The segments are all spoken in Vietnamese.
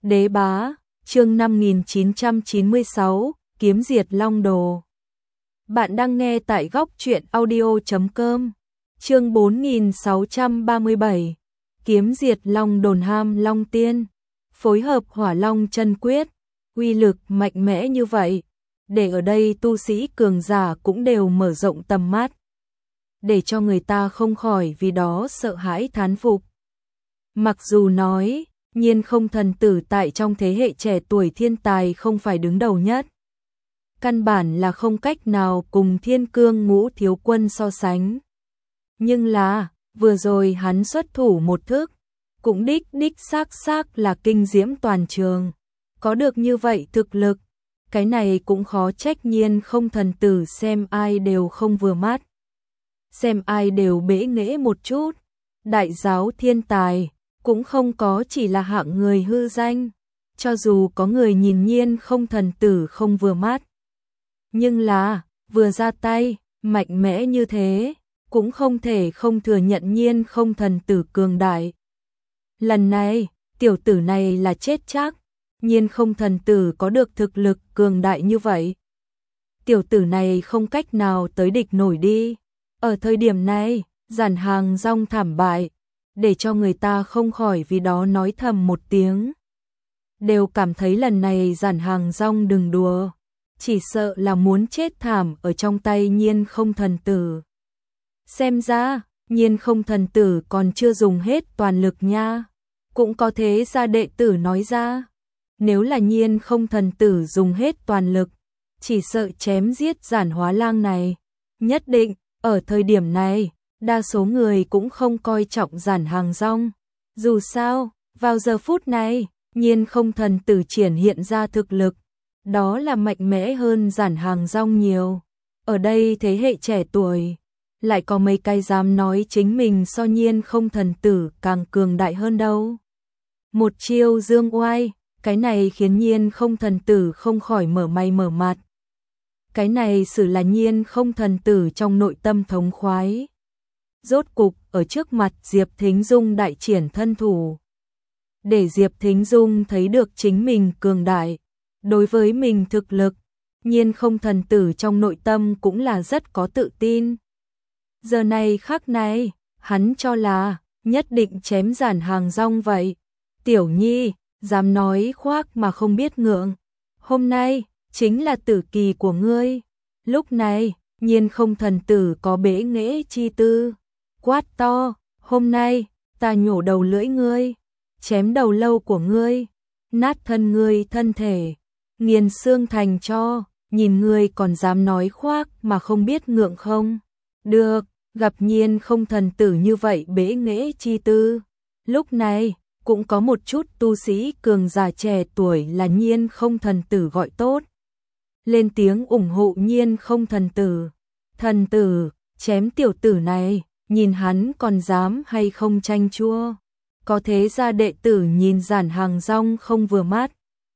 Đế bá, chương 5996, kiếm diệt long đồ. Bạn đang nghe tại góc truyện audio.com. Chương 4637, kiếm diệt long đồn ham long tiên. Phối hợp hỏa long chân quyết, uy lực mạnh mẽ như vậy, để ở đây tu sĩ cường giả cũng đều mở rộng tầm mắt, để cho người ta không khỏi vì đó sợ hãi thán phục. Mặc dù nói Nhiên Không thần tử tại trong thế hệ trẻ tuổi thiên tài không phải đứng đầu nhất, căn bản là không cách nào cùng Thiên Cương Ngũ thiếu quân so sánh. Nhưng là, vừa rồi hắn xuất thủ một thức, cũng đích xác là kinh diễm toàn trường. Có được như vậy thực lực, cái này cũng khó trách Nhiên Không thần tử xem ai đều không vừa mắt. Xem ai đều bẽ nghễ một chút. Đại giáo thiên tài cũng không có chỉ là hạng người hư danh, cho dù có người nhìn Nhiên Không thần tử không vừa mắt, nhưng là vừa ra tay mạnh mẽ như thế, cũng không thể không thừa nhận Nhiên Không thần tử cường đại. Lần này tiểu tử này là chết chắc. Nhiên Không thần tử có được thực lực cường đại như vậy, tiểu tử này không cách nào tới địch nổi đi. Ở thời điểm này, Giản Hàng Rong thảm bại, để cho người ta không khỏi vì đó nói thầm một tiếng. Đều cảm thấy lần này Giản Hàng Rong đừng đùa, chỉ sợ là muốn chết thảm ở trong tay Nhiên Không thần tử. Xem ra, Nhiên Không thần tử còn chưa dùng hết toàn lực nha. Cũng có thế ra đệ tử nói ra, nếu là Nhiên Không thần tử dùng hết toàn lực, chỉ sợ chém giết Giản Hóa Lang này. Nhất định, ở thời điểm này, đa số người cũng không coi trọng Giản Hàng Rong. Dù sao, vào giờ phút này, Nhiên Không thần tử triển hiện ra thực lực, đó là mạnh mẽ hơn Giản Hàng Rong nhiều. Ở đây thế hệ trẻ tuổi, lại có mấy cái dám nói chính mình so Nhiên Không thần tử càng cường đại hơn đâu. Một chiêu dương oai, cái này khiến Nhiên Không thần tử không khỏi mở mày mở mặt. Cái này xử là Nhiên Không thần tử trong nội tâm thống khoái. Rốt cục ở trước mặt Diệp Thính Dung đại triển thân thủ, để Diệp Thính Dung thấy được chính mình cường đại. Đối với mình thực lực, Nhiên Không thần tử trong nội tâm cũng là rất có tự tin. Giờ này khắc này, hắn cho là nhất định chém Giản Hàng Rong vậy. Tiểu Nhi, dám nói khoác mà không biết ngượng. Hôm nay chính là tử kỳ của ngươi. Lúc này, Nhiên Không thần tử có bẽ nghễ chi tư, quát to, hôm nay ta nhổ đầu lưỡi ngươi, chém đầu lâu của ngươi, nát thân ngươi thân thể, nghiền xương thành tro, nhìn ngươi còn dám nói khoác mà không biết ngượng không? Được, gặp Nhiên Không thần tử như vậy bẽ nghễ chi tư, lúc này cũng có một chút tu sĩ cường giả trẻ tuổi là Nhiên Không thần tử gọi tốt, lên tiếng ủng hộ Nhiên Không thần tử. Thần tử, chém tiểu tử này, nhìn hắn còn dám hay không chanh chua. Có thế ra đệ tử nhìn Giản Hàng Rong không vừa mắt,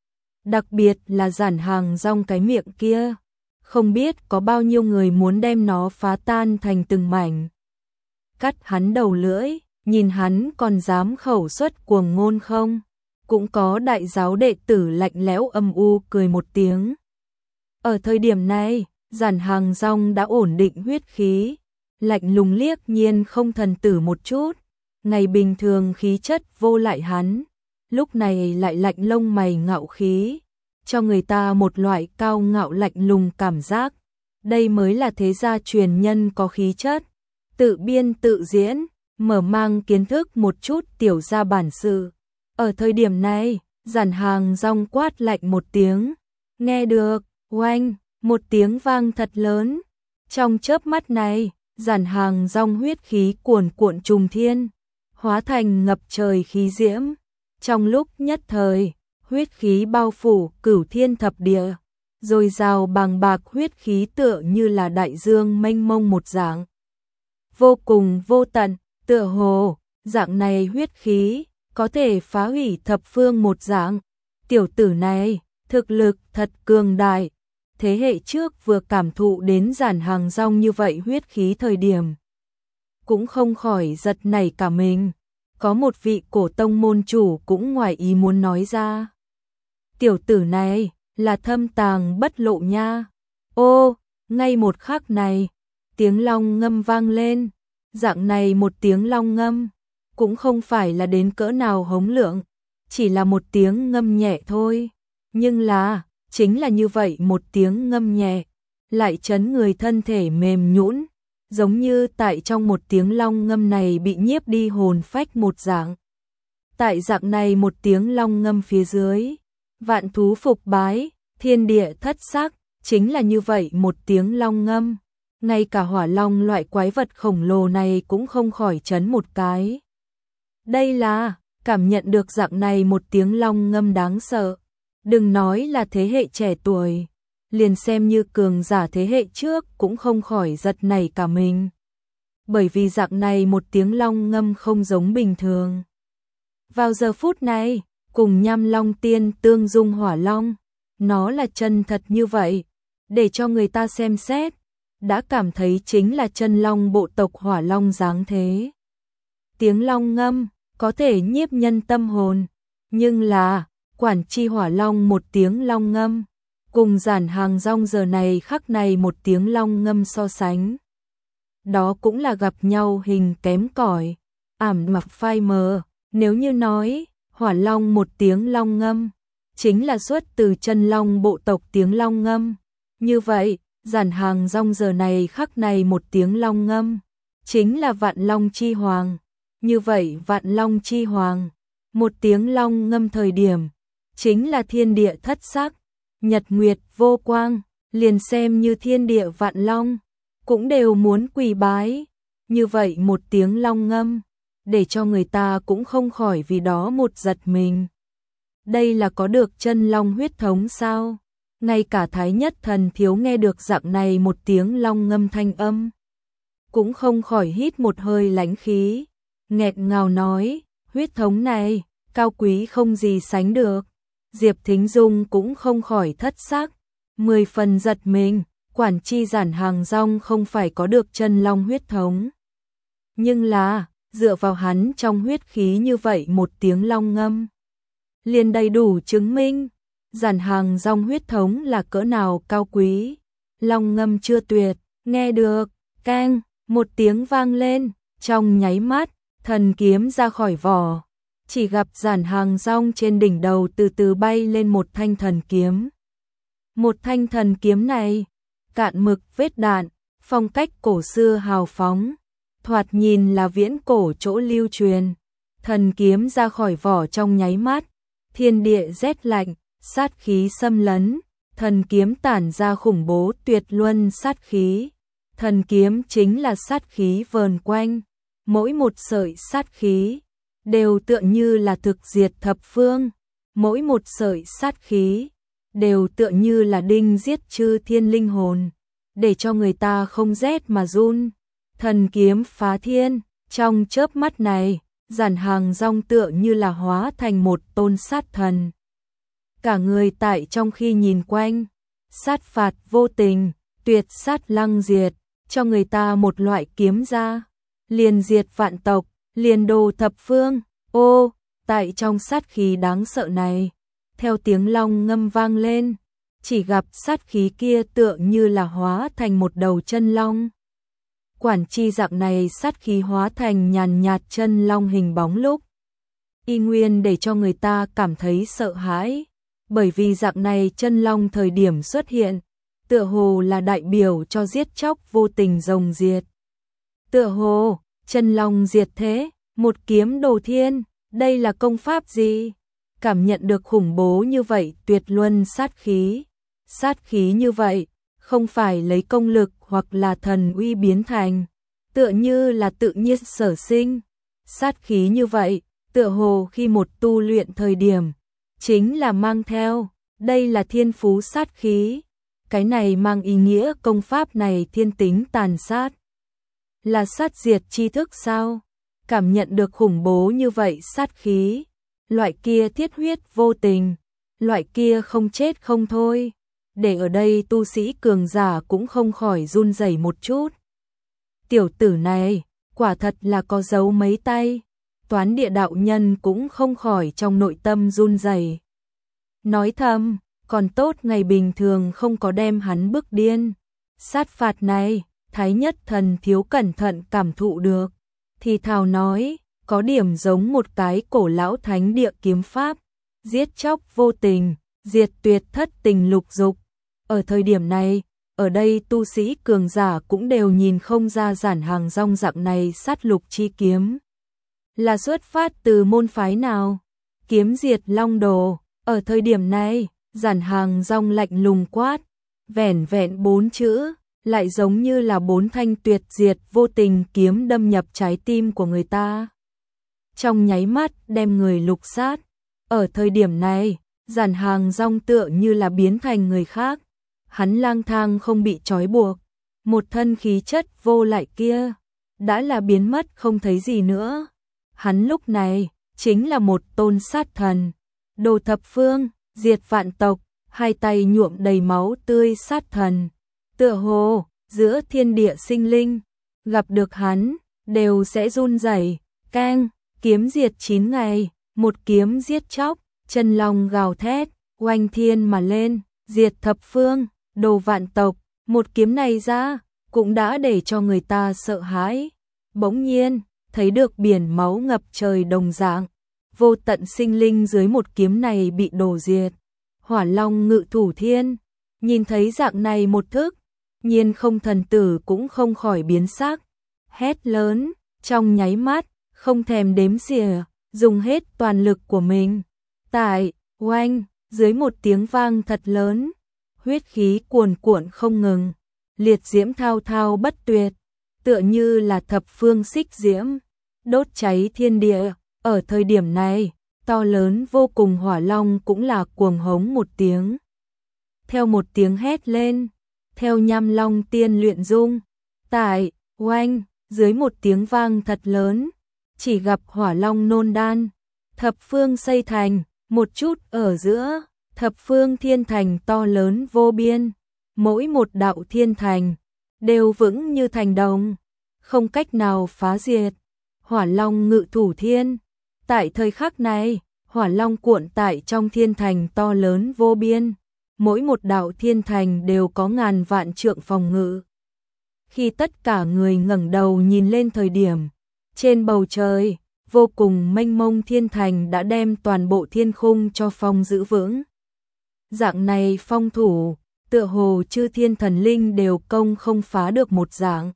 đặc biệt là Giản Hàng Rong cái miệng kia, không biết có bao nhiêu người muốn đem nó phá tan thành từng mảnh, cắt hắn đầu lưỡi. Nhìn hắn còn dám khẩu xuất cuồng ngôn không? Cũng có đại giáo đệ tử lạnh lẽo âm u cười một tiếng. Ở thời điểm này, Giản Hàng Rong đã ổn định huyết khí, lạnh lùng liếc Nhiên Không thần tử một chút. Ngày bình thường khí chất vô lại hắn, lúc này lại lạnh lông mày ngạo khí, cho người ta một loại cao ngạo lạnh lùng cảm giác. Đây mới là thế gia truyền nhân có khí chất, tự biên tự diễn, mở mang kiến thức một chút tiểu gia bản sự. Ở thời điểm này, Giản Hàng Rong quát lạnh một tiếng, nghe được, oanh, một tiếng vang thật lớn. Trong chớp mắt này, Giản Hàng Rong huyết khí cuồn cuộn trùng thiên, hóa thành ngập trời khí diễm. Trong lúc nhất thời, huyết khí bao phủ cửu thiên thập địa, dồi dào bàng bạc huyết khí tựa như là đại dương mênh mông một dạng, vô cùng vô tận. Tựa hồ, dạng này huyết khí, có thể phá hủy thập phương một dạng. Tiểu tử này, thực lực thật cường đại. Thế hệ trước vừa cảm thụ đến Giản Hàng Rong như vậy huyết khí thời điểm, cũng không khỏi giật nảy cả mình. Có một vị cổ tông môn chủ cũng ngoài ý muốn nói ra, Tiểu tử này là thâm tàng bất lộ nha. Ô, ngay một khắc này, tiếng long ngâm vang lên. Dạng này một tiếng long ngâm, cũng không phải là đến cỡ nào hống lượng, chỉ là một tiếng ngâm nhẹ thôi. Nhưng là, chính là như vậy một tiếng ngâm nhẹ, lại chấn người thân thể mềm nhũn, giống như tại trong một tiếng long ngâm này bị nhiếp đi hồn phách một dạng. Tại dạng này một tiếng long ngâm phía dưới, vạn thú phục bái, thiên địa thất sắc, chính là như vậy một tiếng long ngâm. Ngay cả hỏa long loại quái vật khổng lồ này cũng không khỏi chấn một cái. Đây là, cảm nhận được dạng này một tiếng long ngâm đáng sợ. Đừng nói là thế hệ trẻ tuổi, liền xem như cường giả thế hệ trước cũng không khỏi giật nảy cả mình. Bởi vì dạng này một tiếng long ngâm không giống bình thường. Vào giờ phút này, cùng Nham Long Tiên tương dung hỏa long, nó là chân thật như vậy, để cho người ta xem xét, đã cảm thấy chính là chân long bộ tộc hỏa long dáng thế. Tiếng long ngâm có thể nhiếp nhân tâm hồn, nhưng là quản chi hỏa long một tiếng long ngâm, cùng Giản Hàng Rong giờ này khắc này một tiếng long ngâm so sánh. Đó cũng là gặp nhau hình kém cỏi, ảm mặc phai mờ. Nếu như nói, hỏa long một tiếng long ngâm, chính là xuất từ chân long bộ tộc tiếng long ngâm. Như vậy, Giản Hàng Rong giờ này khắc này một tiếng long ngâm, chính là vạn long chi hoàng. Như vậy vạn long chi hoàng, một tiếng long ngâm thời điểm, chính là thiên địa thất sắc, nhật nguyệt vô quang, liền xem như thiên địa vạn long, cũng đều muốn quỳ bái. Như vậy một tiếng long ngâm, để cho người ta cũng không khỏi vì đó một giật mình. Đây là có được chân long huyết thống sao? Ngay cả Thái Nhất Thần Thiếu nghe được dạng này một tiếng long ngâm thanh âm, cũng không khỏi hít một hơi lãnh khí, nghẹt ngào nói, huyết thống này, cao quý không gì sánh được. Diệp Thính Dung cũng không khỏi thất sắc, 10 phần giật mình, quản chi Giản Hàng Rong không phải có được chân long huyết thống. Nhưng là, dựa vào hắn trong huyết khí như vậy một tiếng long ngâm, liền đầy đủ chứng minh, Giản Hàng Rong huyết thống là cỡ nào cao quý. Long ngâm chưa tuyệt, nghe được, keng, một tiếng vang lên, trong nháy mắt, thần kiếm ra khỏi vỏ. Chỉ gặp Giản Hàng Rong trên đỉnh đầu từ từ bay lên một thanh thần kiếm. Một thanh thần kiếm này, cạn mực vết đạn, phong cách cổ xưa hào phóng, thoạt nhìn là viễn cổ chỗ lưu truyền. Thần kiếm ra khỏi vỏ trong nháy mắt, thiên địa rét lạnh, sát khí xâm lấn, thần kiếm tản ra khủng bố tuyệt luân sát khí. Thần kiếm chính là sát khí vờn quanh, mỗi một sợi sát khí đều tựa như là thực diệt thập phương, mỗi một sợi sát khí đều tựa như là đinh giết chư thiên linh hồn, để cho người ta không rét mà run. Thần kiếm phá thiên, trong chớp mắt này, Giản Hàng Rong tựa như là hóa thành một tôn sát thần. Cả người tại trong khi nhìn quanh, sát phạt vô tình, tuyệt sát lăng diệt, cho người ta một loại kiếm ra, liền diệt vạn tộc, liền đồ thập phương. Ô, tại trong sát khí đáng sợ này, theo tiếng long ngâm vang lên, chỉ gặp sát khí kia tựa như là hóa thành một đầu chân long. Quản chi dạng này sát khí hóa thành nhàn nhạt chân long hình bóng lúc, y nguyên để cho người ta cảm thấy sợ hãi, bởi vì dạng này chân long thời điểm xuất hiện, tựa hồ là đại biểu cho giết chóc vô tình rồng diệt. Tựa hồ, chân long diệt thế, một kiếm đồ thiên, đây là công pháp gì? Cảm nhận được khủng bố như vậy tuyệt luân sát khí như vậy, không phải lấy công lực hoặc là thần uy biến thành, tựa như là tự nhiên sở sinh. Sát khí như vậy, tựa hồ khi một tu luyện thời điểm, chính là mang theo, đây là thiên phú sát khí. Cái này mang ý nghĩa công pháp này thiên tính tàn sát. Là sát diệt tri thức sao? Cảm nhận được khủng bố như vậy sát khí, loại kia thiết huyết vô tình, loại kia không chết không thôi, để ở đây tu sĩ cường giả cũng không khỏi run rẩy một chút. Tiểu tử này, quả thật là có dấu mấy tay, Toán Địa đạo nhân cũng không khỏi trong nội tâm run rẩy. nói thầm, còn tốt ngày bình thường không có đem hắn bức điên. Sát phạt này, Thái Nhất Thần thiếu cẩn thận cảm thụ được, thì thào nói, có điểm giống một cái cổ lão thánh địa kiếm pháp, giết chóc vô tình, diệt tuyệt thất tình lục dục. Ở thời điểm này, ở đây tu sĩ cường giả cũng đều nhìn không ra Giản Hàng Rong dạng này sát lục chi kiếm là xuất phát từ môn phái nào. Kiếm diệt long đồ, ở thời điểm này, Giản Hàng Rong lạnh lùng quát, vẻn vẹn 4 chữ, lại giống như là 4 thanh tuyệt diệt vô tình kiếm đâm nhập trái tim của người ta. Trong nháy mắt đem người lục sát, ở thời điểm này, Giản Hàng Rong tựa như là biến thành người khác. Hắn lang thang không bị trói buộc, một thân khí chất vô lại kia, đã là biến mất không thấy gì nữa. Hắn lúc này, chính là một tôn sát thần, đồ thập phương, diệt vạn tộc, hai tay nhuộm đầy máu tươi sát thần. Tựa hồ, giữa thiên địa sinh linh, gặp được hắn, đều sẽ run rẩy. Keng, kiếm diệt 9 ngày, một kiếm giết chóc, chân long gào thét, oanh thiên mà lên, diệt thập phương, đồ vạn tộc, một kiếm này ra, cũng đã để cho người ta sợ hãi. Bỗng nhiên, thấy được biển máu ngập trời đồng dạng, vô tận sinh linh dưới một kiếm này bị đổ diệt. Hỏa Long ngự thủ thiên, nhìn thấy dạng này một thức, Nhiên Không thần tử cũng không khỏi biến sắc, hét lớn, trong nháy mắt, không thèm đếm xỉa, dùng hết toàn lực của mình. Tại, oanh, dưới một tiếng vang thật lớn, huyết khí cuồn cuộn không ngừng, liệt diễm thao thao bất tuyệt, tựa như là thập phương xích diễm, đốt cháy thiên địa. Ở thời điểm này, to lớn vô cùng Hỏa Long cũng là cuồng hống một tiếng. Theo một tiếng hét lên, theo Nham Long tiên luyện dung, tại, oanh, dưới một tiếng vang thật lớn, chỉ gặp Hỏa Long nôn đan, thập phương xây thành, một chút ở giữa, thập phương thiên thành to lớn vô biên, mỗi một đạo thiên thành, đều vững như thành đồng, không cách nào phá diệt. Hỏa Long ngự thủ thiên, tại thời khắc này, Hỏa Long cuộn tại trong thiên thành to lớn vô biên, mỗi một đạo thiên thành đều có ngàn vạn trượng phòng ngự. Khi tất cả người ngẩng đầu nhìn lên thời điểm, trên bầu trời, vô cùng mênh mông thiên thành đã đem toàn bộ thiên khung cho phong giữ vững. Dạng này phong thủ, tựa hồ chư thiên thần linh đều công không phá được một dạng.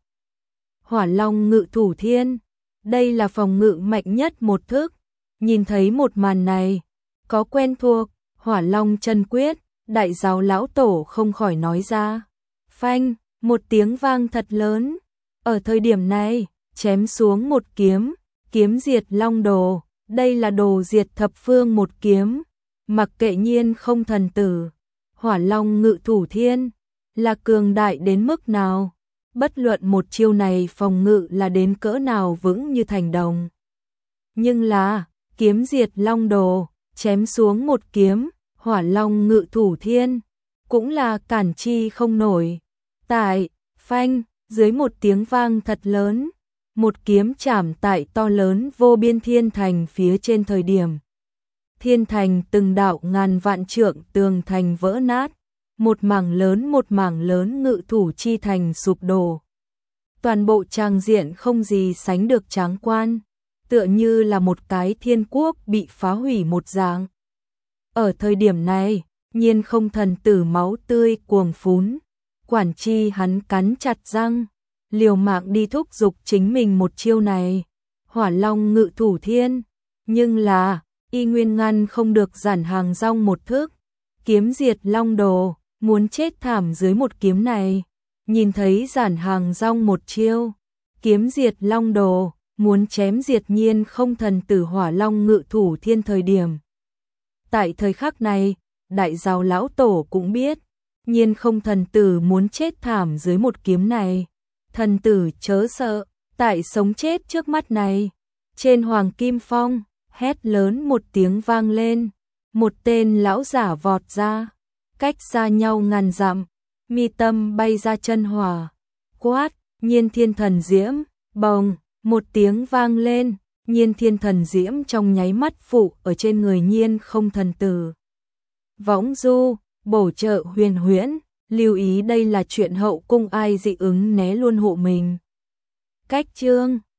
Hỏa Long ngự thủ thiên, đây là phòng ngự mạnh nhất một thức. Nhìn thấy một màn này, có quen thuộc, Hỏa Long chân quyết, đại giáo lão tổ không khỏi nói ra. Phanh, một tiếng vang thật lớn. Ở thời điểm này, chém xuống một kiếm, kiếm diệt long đồ, đây là đồ diệt thập phương một kiếm. Mặc kệ Nhiên Không thần tử, Hỏa Long ngự thủ thiên, là cường đại đến mức nào, bất luận một chiêu này phòng ngự là đến cỡ nào vững như thành đồng. Nhưng là, kiếm diệt long đồ, chém xuống một kiếm, Hỏa Long ngự thủ thiên, cũng là cản chi không nổi. Tại, phanh, dưới một tiếng vang thật lớn, một kiếm chạm tại to lớn vô biên thiên thành phía trên thời điểm. Thiên thành từng đạo ngàn vạn trượng tường thành vỡ nát, một mảng lớn ngự thủ chi thành sụp đổ. Toàn bộ trang diện không gì sánh được tráng quan, tựa như là một cái thiên quốc bị phá hủy một dạng. Ở thời điểm này, Nhiên Không thần tử máu tươi cuồng phún, quản chi hắn cắn chặt răng, liều mạng đi thúc giục chính mình một chiêu này, Hỏa Long ngự thủ thiên, nhưng là, y nguyên ngăn không được Giản Hàng Rong một thước, kiếm diệt long đồ, muốn chết thảm dưới một kiếm này. Nhìn thấy Giản Hàng Rong một chiêu, kiếm diệt long đồ, muốn chém diệt Nhiên Không thần tử Hỏa Long ngự thủ thiên thời điểm. Tại thời khắc này, đại giáo lão tổ cũng biết, Nhiên Không thần tử muốn chết thảm dưới một kiếm này. Thần tử chớ sợ, tại sống chết trước mắt này. Trên Hoàng Kim Phong, hét lớn một tiếng vang lên, một tên lão giả vọt ra, cách xa nhau ngàn dặm, mi tâm bay ra chân hỏa, quát, Nhiên Thiên thần diễm, bồng, một tiếng vang lên, Nhiên Thiên thần diễm trong nháy mắt phụ ở trên người Nhiên Không thần tử. Võng du, bổ trợ huyền huyễn, lưu ý đây là chuyện hậu cung ai dị ứng né luôn hộ mình. Cách chương